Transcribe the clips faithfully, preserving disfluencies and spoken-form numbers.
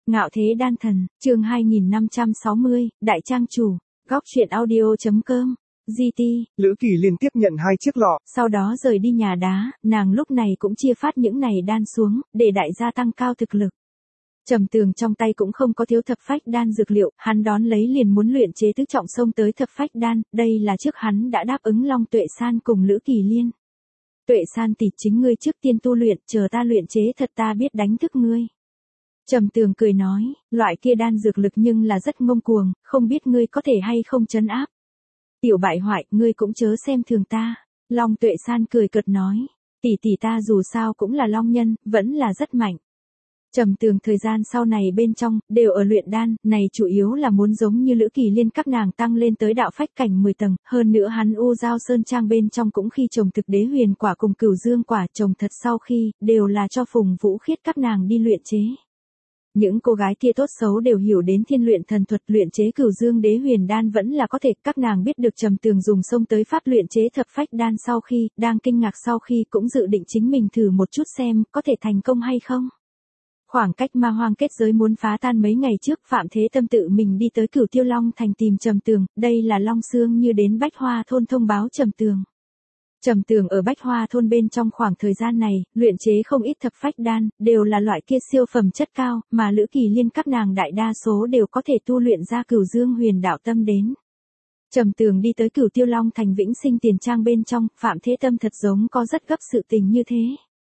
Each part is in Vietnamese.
Ngạo thế đan thần, chương hai nghìn năm trăm sáu mươi, Đại Trang Chủ, góc truyện audio.com, giê tê. Lữ Kỳ liên tiếp nhận hai chiếc lọ. Sau đó rời đi nhà đá, nàng lúc này cũng chia phát những này đan xuống, để đại gia tăng cao thực lực. Trầm Tường trong tay cũng không có thiếu thập phách đan dược liệu, hắn đón lấy liền muốn luyện chế tứ trọng xông tới thập phách đan, đây là trước hắn đã đáp ứng Long Tuệ San cùng Lữ Kỳ Liên. Tuệ San tỷ, chính ngươi trước tiên tu luyện, chờ ta luyện chế thật ta biết đánh thức ngươi. Trầm Tường cười nói, loại kia đan dược lực nhưng là rất ngông cuồng, không biết ngươi có thể hay không trấn áp. Tiểu bại hoại, ngươi cũng chớ xem thường ta. Long Tuệ San cười cợt nói, tỷ tỷ ta dù sao cũng là long nhân, vẫn là rất mạnh. Trầm Tường thời gian sau này bên trong, đều ở luyện đan, này chủ yếu là muốn giống như Lữ Kỳ Liên các nàng tăng lên tới đạo phách cảnh mười tầng, hơn nữa hắn U Giao Sơn Trang bên trong cũng khi trồng thực đế huyền quả cùng cửu dương quả trồng thật sau khi, đều là cho Phùng Vũ Khiết các nàng đi luyện chế. Những cô gái kia tốt xấu đều hiểu đến thiên luyện thần thuật, luyện chế cửu dương đế huyền đan vẫn là có thể, các nàng biết được Trầm Tường dùng xông tới pháp luyện chế thập phách đan sau khi, đang kinh ngạc sau khi cũng dự định chính mình thử một chút xem, có thể thành công hay không. Khoảng cách ma hoang kết giới muốn phá tan mấy ngày trước, Phạm Thế Tâm tự mình đi tới Cửu Tiêu Long thành tìm Trầm Tường, đây là Long Xương Như đến Bách Hoa thôn thông báo Trầm Tường. Trầm Tường ở Bách Hoa thôn bên trong khoảng thời gian này, luyện chế không ít thập phách đan, đều là loại kia siêu phẩm chất cao, mà Lữ Kỳ Liên các nàng đại đa số đều có thể tu luyện ra Cửu Dương Huyền Đạo Tâm đến. Trầm Tường đi tới Cửu Tiêu Long thành Vĩnh Sinh Tiền Trang bên trong, Phạm Thế Tâm thật giống có rất gấp sự tình như thế.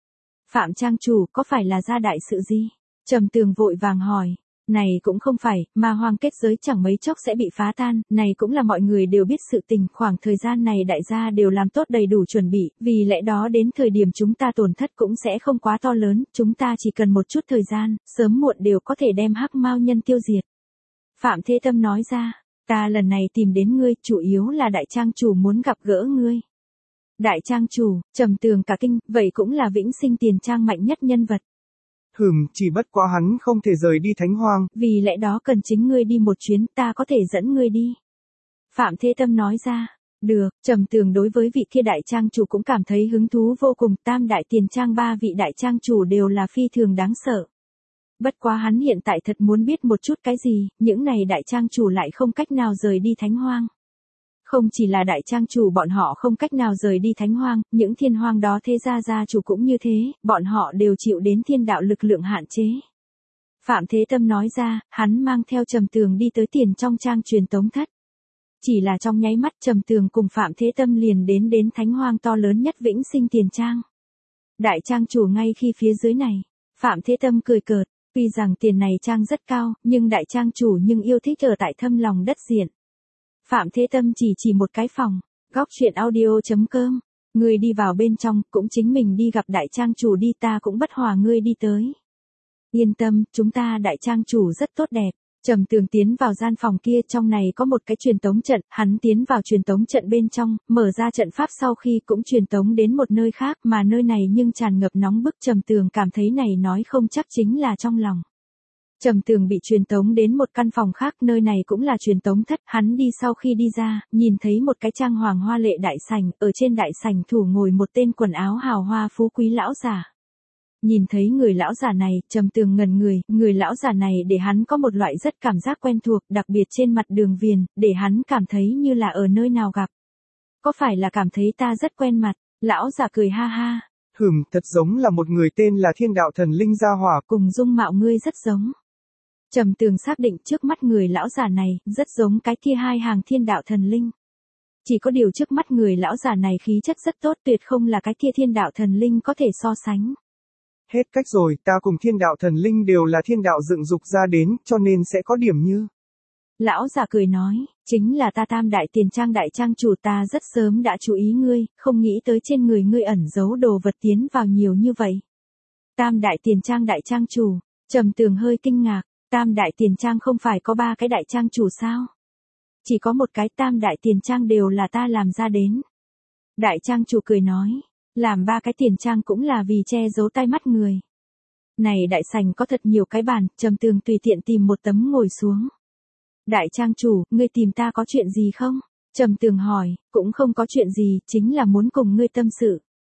Phạm Trang chủ, có phải là ra đại sự gì? Trầm Tường vội vàng hỏi. Này cũng không phải, ma hoang kết giới chẳng mấy chốc sẽ bị phá tan, này cũng là mọi người đều biết sự tình, khoảng thời gian này đại gia đều làm tốt đầy đủ chuẩn bị, vì lẽ đó đến thời điểm chúng ta tổn thất cũng sẽ không quá to lớn, chúng ta chỉ cần một chút thời gian, sớm muộn đều có thể đem hắc mao nhân tiêu diệt. Phạm Thế Tâm nói ra, ta lần này tìm đến ngươi, chủ yếu là Đại Trang chủ muốn gặp gỡ ngươi. Đại Trang chủ, Trầm Tường cả kinh, vậy cũng là Vĩnh Sinh Tiền Trang mạnh nhất nhân vật. Hừm, chỉ bất quá hắn không thể rời đi Thánh Hoang. Vì lẽ đó cần chính ngươi đi một chuyến, ta có thể dẫn ngươi đi. Phạm Thế Tâm nói ra, được. Trầm Tường đối với vị kia đại trang chủ cũng cảm thấy hứng thú vô cùng, tam đại tiền trang ba vị đại trang chủ đều là phi thường đáng sợ. Bất quá hắn hiện tại thật muốn biết một chút cái gì, những này đại trang chủ lại không cách nào rời đi Thánh Hoang. Không chỉ là đại trang chủ bọn họ không cách nào rời đi Thánh Hoang, những thiên hoang đó thế gia gia chủ cũng như thế, bọn họ đều chịu đến thiên đạo lực lượng hạn chế. Phạm Thế Tâm nói ra, hắn mang theo Trầm Tường đi tới tiền trong trang truyền tống thất. Chỉ là trong nháy mắt Trầm Tường cùng Phạm Thế Tâm liền đến đến Thánh Hoang to lớn nhất Vĩnh Sinh Tiền Trang. Đại trang chủ ngay khi phía dưới này, Phạm Thế Tâm cười cợt, tuy rằng tiền này trang rất cao, nhưng đại trang chủ nhưng yêu thích ở tại thâm lòng đất diện. Phạm Thế Tâm chỉ chỉ một cái phòng, góc truyện audio.com, ngươi đi vào bên trong, cũng chính mình đi gặp đại trang chủ đi, ta cũng bất hòa ngươi đi tới. Yên tâm, chúng ta đại trang chủ rất tốt đẹp. Trầm Tường tiến vào gian phòng kia, trong này có một cái truyền tống trận, hắn tiến vào truyền tống trận bên trong, mở ra trận pháp sau khi cũng truyền tống đến một nơi khác, mà nơi này nhưng tràn ngập nóng bức, Trầm Tường cảm thấy này nói không chắc chính là trong lòng. Trầm Tường bị truyền tống đến một căn phòng khác, nơi này cũng là truyền tống thất, hắn đi sau khi đi ra, nhìn thấy một cái trang hoàng hoa lệ đại sảnh, ở trên đại sảnh thủ ngồi một tên quần áo hào hoa phú quý lão giả. Nhìn thấy người lão giả này, Trầm Tường ngẩn người, người lão giả này để hắn có một loại rất cảm giác quen thuộc, đặc biệt trên mặt đường viền, để hắn cảm thấy như là ở nơi nào gặp. Có phải là cảm thấy ta rất quen mặt? Lão giả cười ha ha. Hừm, thật giống là một người tên là Thiên Đạo Thần Linh gia hỏa. Cùng dung mạo ngươi rất giống. Trầm Tường xác định trước mắt người lão giả này, rất giống cái kia hai hàng thiên đạo thần linh. Chỉ có điều trước mắt người lão giả này khí chất rất tốt, tuyệt không là cái kia thiên đạo thần linh có thể so sánh. Hết cách rồi, ta cùng thiên đạo thần linh đều là thiên đạo dựng dục ra đến, cho nên sẽ có điểm như. Lão giả cười nói, chính là ta tam đại tiền trang đại trang chủ, ta rất sớm đã chú ý ngươi, không nghĩ tới trên người ngươi ẩn giấu đồ vật tiến vào nhiều như vậy. Tam đại tiền trang đại trang chủ, Trầm Tường hơi kinh ngạc. Tam đại tiền trang không phải có ba cái đại trang chủ sao? Chỉ có một cái, tam đại tiền trang đều là ta làm ra đến. Đại trang chủ cười nói, làm ba cái tiền trang cũng là vì che giấu tai mắt người. Này đại sảnh có thật nhiều cái bàn, Trầm Tường tùy tiện tìm một tấm ngồi xuống. Đại trang chủ, ngươi tìm ta có chuyện gì không? Trầm Tường hỏi, cũng không có chuyện gì, chính là muốn cùng ngươi tâm sự.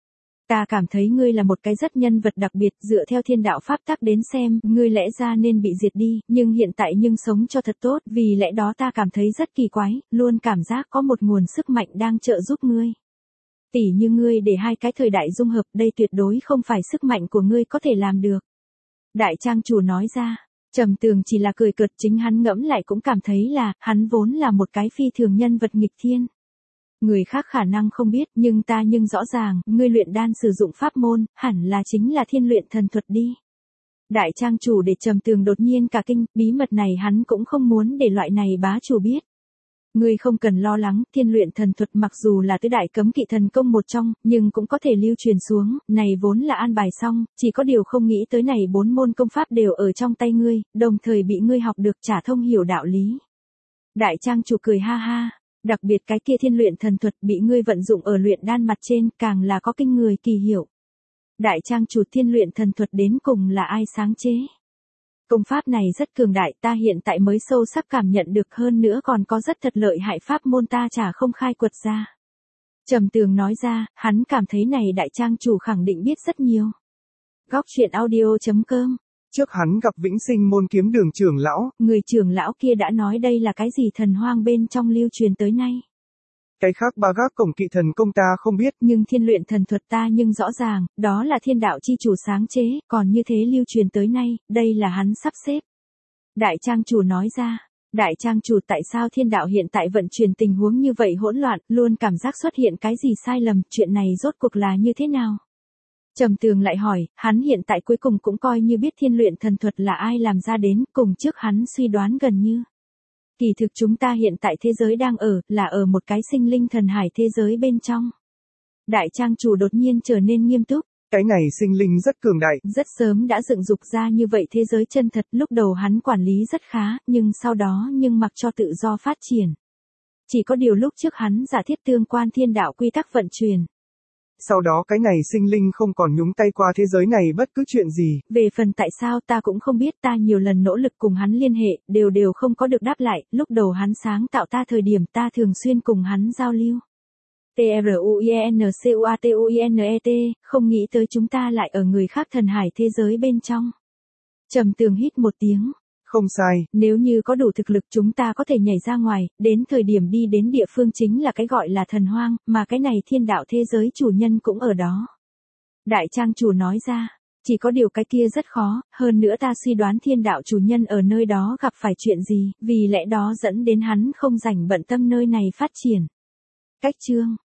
Ta cảm thấy ngươi là một cái rất nhân vật đặc biệt, dựa theo thiên đạo pháp tắc đến xem, ngươi lẽ ra nên bị diệt đi, nhưng hiện tại nhưng sống cho thật tốt, vì lẽ đó ta cảm thấy rất kỳ quái, luôn cảm giác có một nguồn sức mạnh đang trợ giúp ngươi. Tỉ như ngươi để hai cái thời đại dung hợp, đây tuyệt đối không phải sức mạnh của ngươi có thể làm được. Đại trang chủ nói ra, Trầm Tường chỉ là cười cợt, chính hắn ngẫm lại cũng cảm thấy là, hắn vốn là một cái phi thường nhân vật nghịch thiên. Người khác khả năng không biết, nhưng ta nhưng rõ ràng, ngươi luyện đan sử dụng pháp môn, hẳn là chính là thiên luyện thần thuật đi. Đại trang chủ để Trầm Tường đột nhiên cả kinh, bí mật này hắn cũng không muốn để loại này bá chủ biết. Ngươi không cần lo lắng, thiên luyện thần thuật mặc dù là tứ đại cấm kỵ thần công một trong, nhưng cũng có thể lưu truyền xuống, này vốn là an bài xong, chỉ có điều không nghĩ tới này bốn môn công pháp đều ở trong tay ngươi, đồng thời bị ngươi học được trả thông hiểu đạo lý. Đại trang chủ cười ha ha, đặc biệt cái kia thiên luyện thần thuật bị ngươi vận dụng ở luyện đan mặt trên, càng là có kinh người kỳ hiệu. Đại trang chủ thiên luyện thần thuật đến cùng là ai sáng chế? Công pháp này rất cường đại, ta hiện tại mới sâu sắc cảm nhận được, hơn nữa còn có rất thật lợi hại pháp môn ta chả không khai quật ra. Trầm Tường nói ra, hắn cảm thấy này đại trang chủ khẳng định biết rất nhiều. Góc truyện audio chấm com. Trước hắn gặp Vĩnh Sinh môn kiếm đường trưởng lão, người trưởng lão kia đã nói đây là cái gì thần hoang bên trong lưu truyền tới nay. Cái khác ba gác cổng kỵ thần công ta không biết, nhưng thiên luyện thần thuật ta nhưng rõ ràng, đó là thiên đạo chi chủ sáng chế, còn như thế lưu truyền tới nay, đây là hắn sắp xếp. Đại trang chủ nói ra, đại trang chủ tại sao thiên đạo hiện tại vận chuyển tình huống như vậy hỗn loạn, luôn cảm giác xuất hiện cái gì sai lầm, chuyện này rốt cuộc là như thế nào? Trầm Tường lại hỏi, hắn hiện tại cuối cùng cũng coi như biết thiên luyện thần thuật là ai làm ra đến, cùng trước hắn suy đoán gần như. Kỳ thực chúng ta hiện tại thế giới đang ở, là ở một cái sinh linh thần hải thế giới bên trong. Đại trang chủ đột nhiên trở nên nghiêm túc. Cái này sinh linh rất cường đại. Rất sớm đã dựng dục ra như vậy thế giới chân thật, lúc đầu hắn quản lý rất khá, nhưng sau đó nhưng mặc cho tự do phát triển. Chỉ có điều lúc trước hắn giả thiết tương quan thiên đạo quy tắc vận chuyển. Sau đó cái này sinh linh không còn nhúng tay qua thế giới này bất cứ chuyện gì. Về phần tại sao ta cũng không biết, ta nhiều lần nỗ lực cùng hắn liên hệ, đều đều không có được đáp lại, lúc đầu hắn sáng tạo ta thời điểm ta thường xuyên cùng hắn giao lưu. T R U I N C U A T U I N E T, không nghĩ tới chúng ta lại ở người khác thần hải thế giới bên trong. Trầm Tường hít một tiếng. Không sai, nếu như có đủ thực lực chúng ta có thể nhảy ra ngoài, đến thời điểm đi đến địa phương chính là cái gọi là thần hoang, mà cái này thiên đạo thế giới chủ nhân cũng ở đó. Đại trang chủ nói ra, chỉ có điều cái kia rất khó, hơn nữa ta suy đoán thiên đạo chủ nhân ở nơi đó gặp phải chuyện gì, vì lẽ đó dẫn đến hắn không rảnh bận tâm nơi này phát triển. Cách chương